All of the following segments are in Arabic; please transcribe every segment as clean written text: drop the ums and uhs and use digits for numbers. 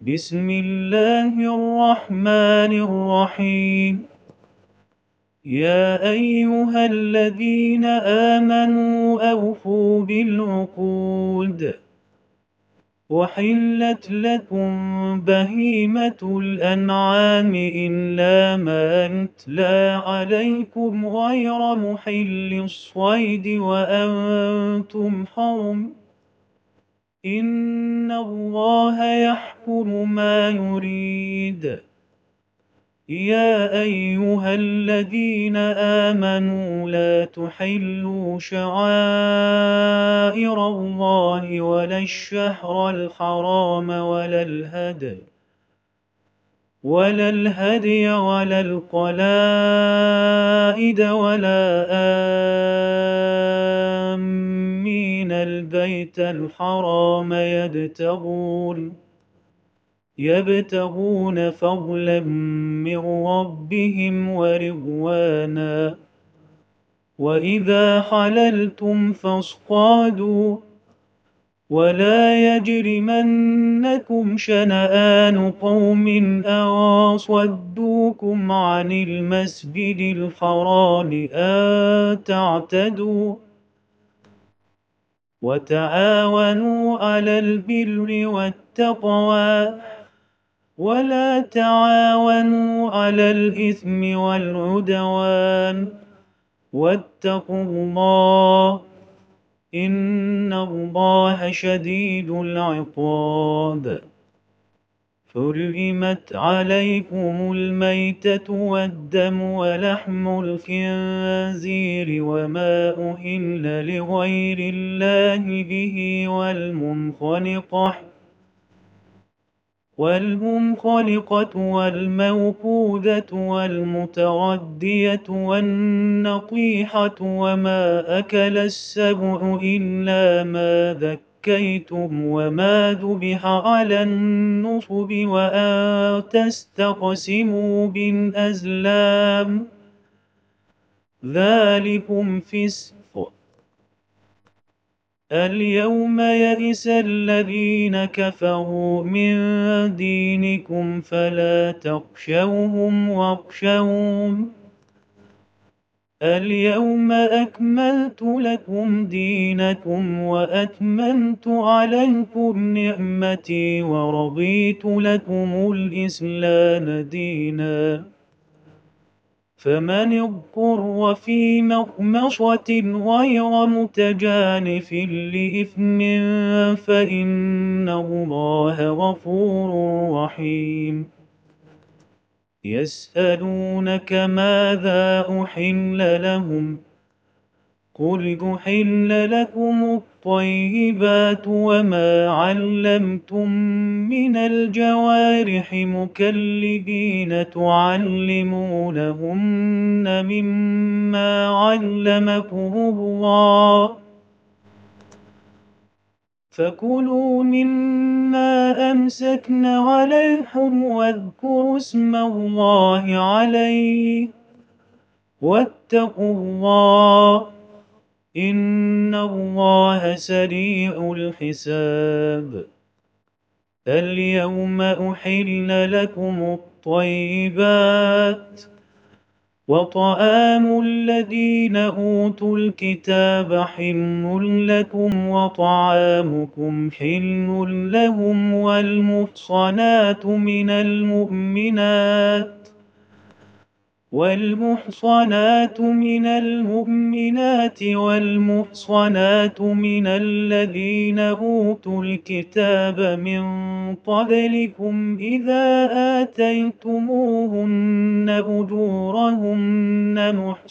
بسم الله الرحمن الرحيم. يا أيها الذين آمنوا أوفوا بالعقود وحلت لكم بهيمة الأنعام إلا ما يتلى عليكم غير محل الصيد وأنتم حرم إن الله يحكم ما يريد. يا أيها الذين آمنوا لا تحلوا شعائر الله ولا الشهر الحرام ولا الهدي ولا القلائد ولا آمين البيت الحرام يبتغون فضلا من ربهم ورضوانا. وإذا حللتم فاصطادوا ولا يجرمنكم شنآن قوم أن صدوكم عن المسجد الحرام أن تعتدوا وتعاونوا على البر والتقوى ولا تعاونوا على الإثم والعدوان واتقوا الله إن الله شديد العقاب. حرمت عليكم الميتة والدم ولحم الخنزير وما أهل لغير الله به والمنخلقة والموقوذة والمتردية والنطيحة وما أكل السبع إلا ما ذكيتم وما ذبح على النصب وأن تستقسموا بالأزلام ذلكم فسق. اليوم يئس الذين كفروا من دينكم فلا تخشوهم واخشون اليوم أكملت لكم دينكم وأتممت عليكم نعمتي ورضيت لكم الإسلام دينا. فمن اضطر في مخمصة غير متجانف لإثم فإن الله غفور رحيم. يسألونك ماذا أحل لهم قل أحل لكم الطيبات وما علمتم من الجوارح مكلبين تعلمونهن مما علمكم الله فكلوا مما أمسكن عليكم واذكروا اسم الله عليه واتقوا الله إن الله سريع الحساب. اليوم أحل لكم الطيبات وطعام الذين أوتوا الكتاب حل لكم وطعامكم حل لهم والمحصنات من المؤمنات والمحصنات من الذين أوتوا الكتاب من قبلكم إذا آتيتموهن أجورهن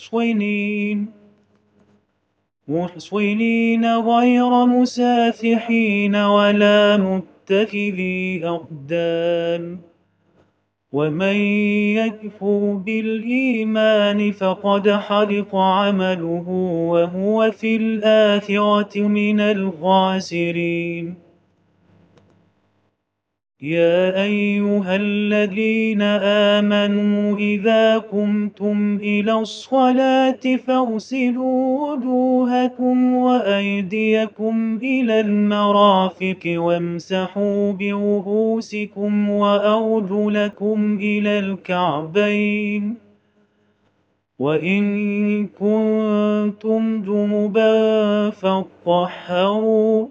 محصنين غير مسافحين ولا متخذي أخدان. ومن يكفر بالإيمان فقد حبط عمله وهو في الآخرة من الخاسرين. يا أيها الذين آمنوا إذا قمتم إلى الصلاة فاغسلوا وجوهكم وأيديكم إلى المرافق وامسحوا برؤوسكم وأرجلكم إلى الكعبين وإن كنتم جنبا فاطهروا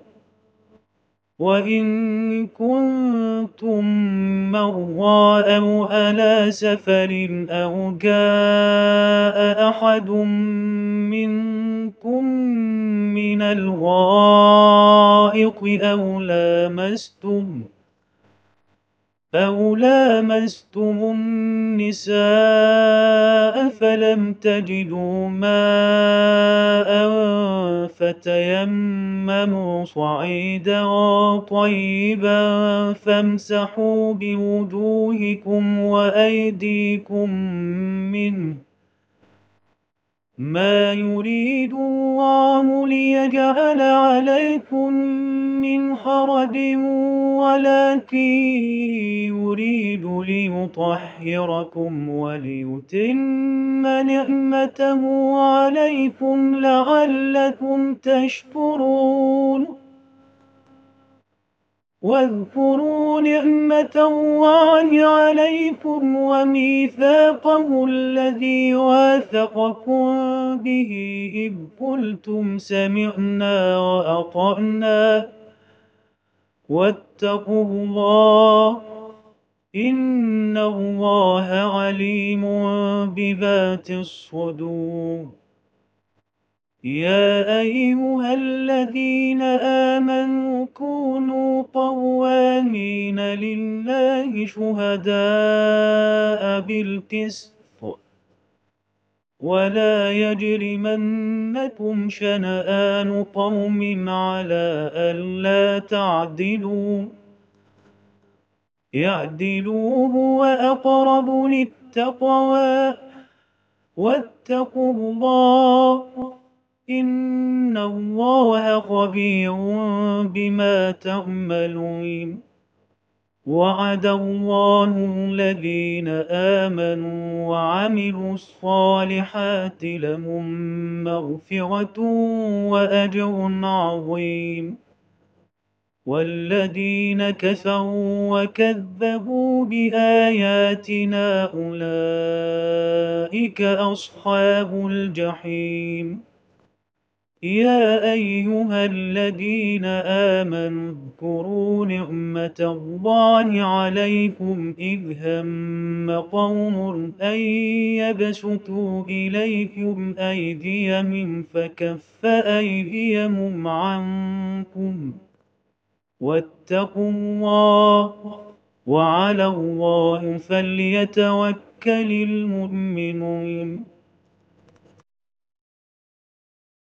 وإن كنتم مرضى أو على سفر أو جاء أحد منكم من الغائط أو لامستم النساء فلم تجدوا ماء فتيمموا صعيدا طيبا فامسحوا بوجوهكم وأيديكم منه ما يريد الله ليجعل عليكم من حرج ولكن يريد ليطهركم وليتم نعمته عليكم لعلكم تشكرون واذكروا نعمة الله عليكم وميثاقه الذي واثقكم به إذ قلتم سمعنا وأطعنا واتقوا الله إن الله عليم بذات الصدور يا أيها الذين آمنوا كونوا قوامين لله شهداء بالقسط ولا يجرمنكم شنآن قوم على ألا تعدلوا اعدلوا هو أقرب للتقوى واتقوا الله إن الله خبير بما تعملون وعد الله الذين آمنوا وعملوا الصالحات لهم مغفرة وأجر عظيم والذين كفروا وكذبوا بآياتنا أولئك أصحاب الجحيم يا أيها الذين آمنوا اذكروا نعمة الله عليكم إذ هم قوم أن يبسطوا إليكم أيديهم فكف أيديهم عنكم واتقوا الله وعلى الله فليتوكل المؤمنون